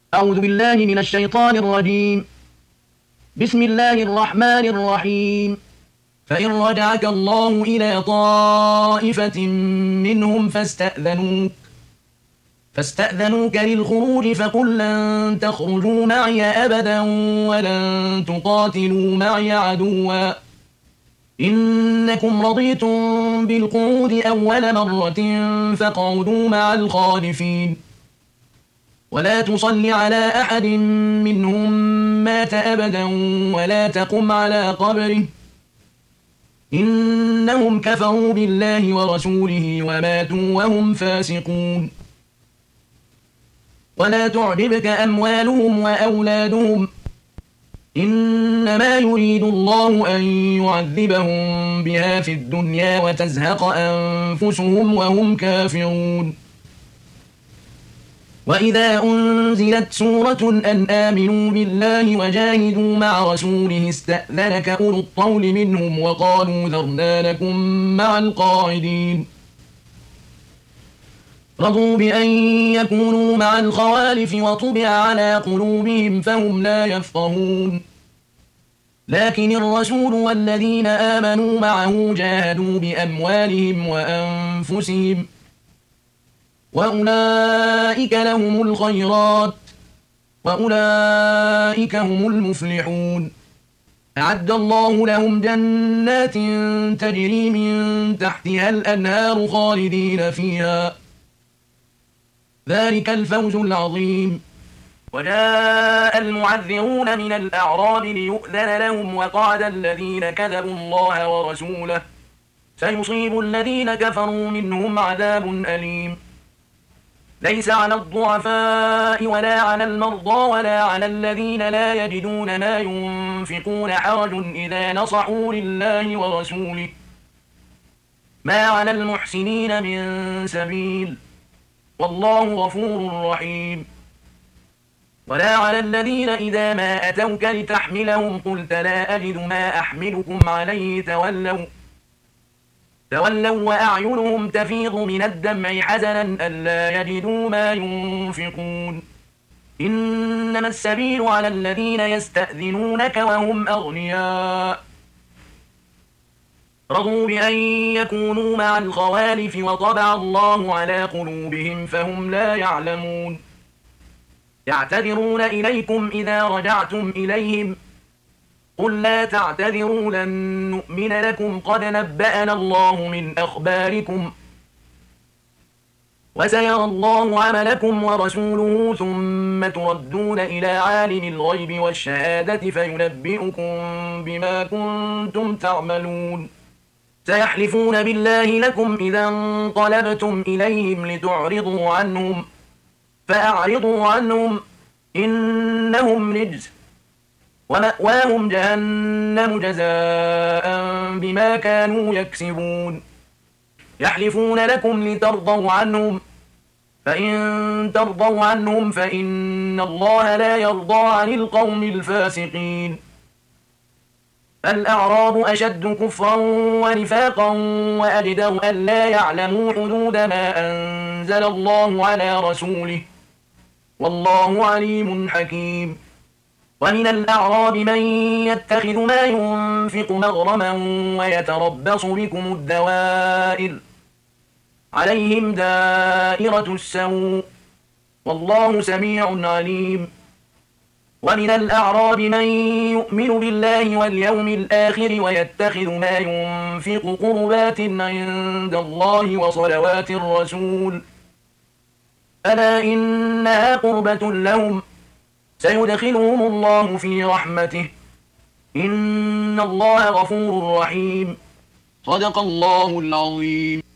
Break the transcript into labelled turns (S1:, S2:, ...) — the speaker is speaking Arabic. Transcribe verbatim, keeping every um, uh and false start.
S1: أعوذ بالله من الشيطان الرجيم. بسم الله الرحمن الرحيم. فإن رجعك الله إلى طائفة منهم فاستأذنوك فاستأذنوك للخروج فقل لن تخرجوا معي أبدا ولن تقاتلوا معي عدوا إنكم رضيتم بالقعود أول مرة فاقعدوا مع الخالفين ولا تصل على أحد منهم مات أبدا ولا تقم على قبره إنهم كفروا بالله ورسوله وماتوا وهم فاسقون ولا تعجبك أموالهم وأولادهم إنما يريد الله أن يعذبهم بها في الدنيا وتزهق أنفسهم وهم كافرون وإذا أنزلت سورة أن آمنوا بالله وجاهدوا مع رسوله استأذنك أولو الطول منهم وقالوا ذرنا لكم مع القاعدين رضوا بأن يكونوا مع الخوالف وطبع على قلوبهم فهم لا يفقهون لكن الرسول والذين آمنوا معه جاهدوا بأموالهم وأنفسهم وأولئك لهم الخيرات وأولئك هم المفلحون أعد الله لهم جنات تجري من تحتها الأنهار خالدين فيها ذلك الفوز العظيم وجاء المعذرون من الأعراب ليؤذن لهم وقعد الذين كذبوا الله ورسوله سيصيب الذين كفروا منهم عذاب أليم ليس على الضعفاء ولا على المرضى ولا على الذين لا يجدون ما ينفقون حرج إذا نصحوا لله ورسوله ما على المحسنين من سبيل والله غفور رحيم ولا على الذين إذا ما أتوك لتحملهم قلت لا أجد ما أحملكم عليه تولوا تولوا وأعينهم تفيض من الدمع حزنا ألا يجدوا ما ينفقون إنما السبيل على الذين يستأذنونك وهم أغنياء رضوا بأن يكونوا مع الخوالف وطبع الله على قلوبهم فهم لا يعلمون يعتذرون إليكم إذا رجعتم إليهم قل لا تعتذروا لن نؤمن لكم قد نبأنا الله من أخباركم وسيرى الله عملكم ورسوله ثم تردون إلى عالم الغيب والشهادة فينبئكم بما كنتم تعملون سيحلفون بالله لكم إذا انقلبتم إليهم لتعرضوا عنهم فأعرضوا عنهم إنهم رجس ومأواهم جهنم جزاء بما كانوا يكسبون يحلفون لكم لترضوا عنهم فإن ترضوا عنهم فإن الله لا يرضى عن القوم الفاسقين الأعراب أشد كفرا ونفاقا وأجدر أن لا يعلموا حدود ما أنزل الله على رسوله والله عليم حكيم ومن الأعراب من يتخذ ما ينفق مغرما ويتربص بكم الدوائر عليهم دائرة السوء والله سميع عليم ومن الأعراب من يؤمن بالله واليوم الآخر ويتخذ ما ينفق قربات عند الله وصلوات الرسول ألا إنها قربة لهم سيدخلهم الله في رحمته إن الله غفور رحيم صدق الله العظيم.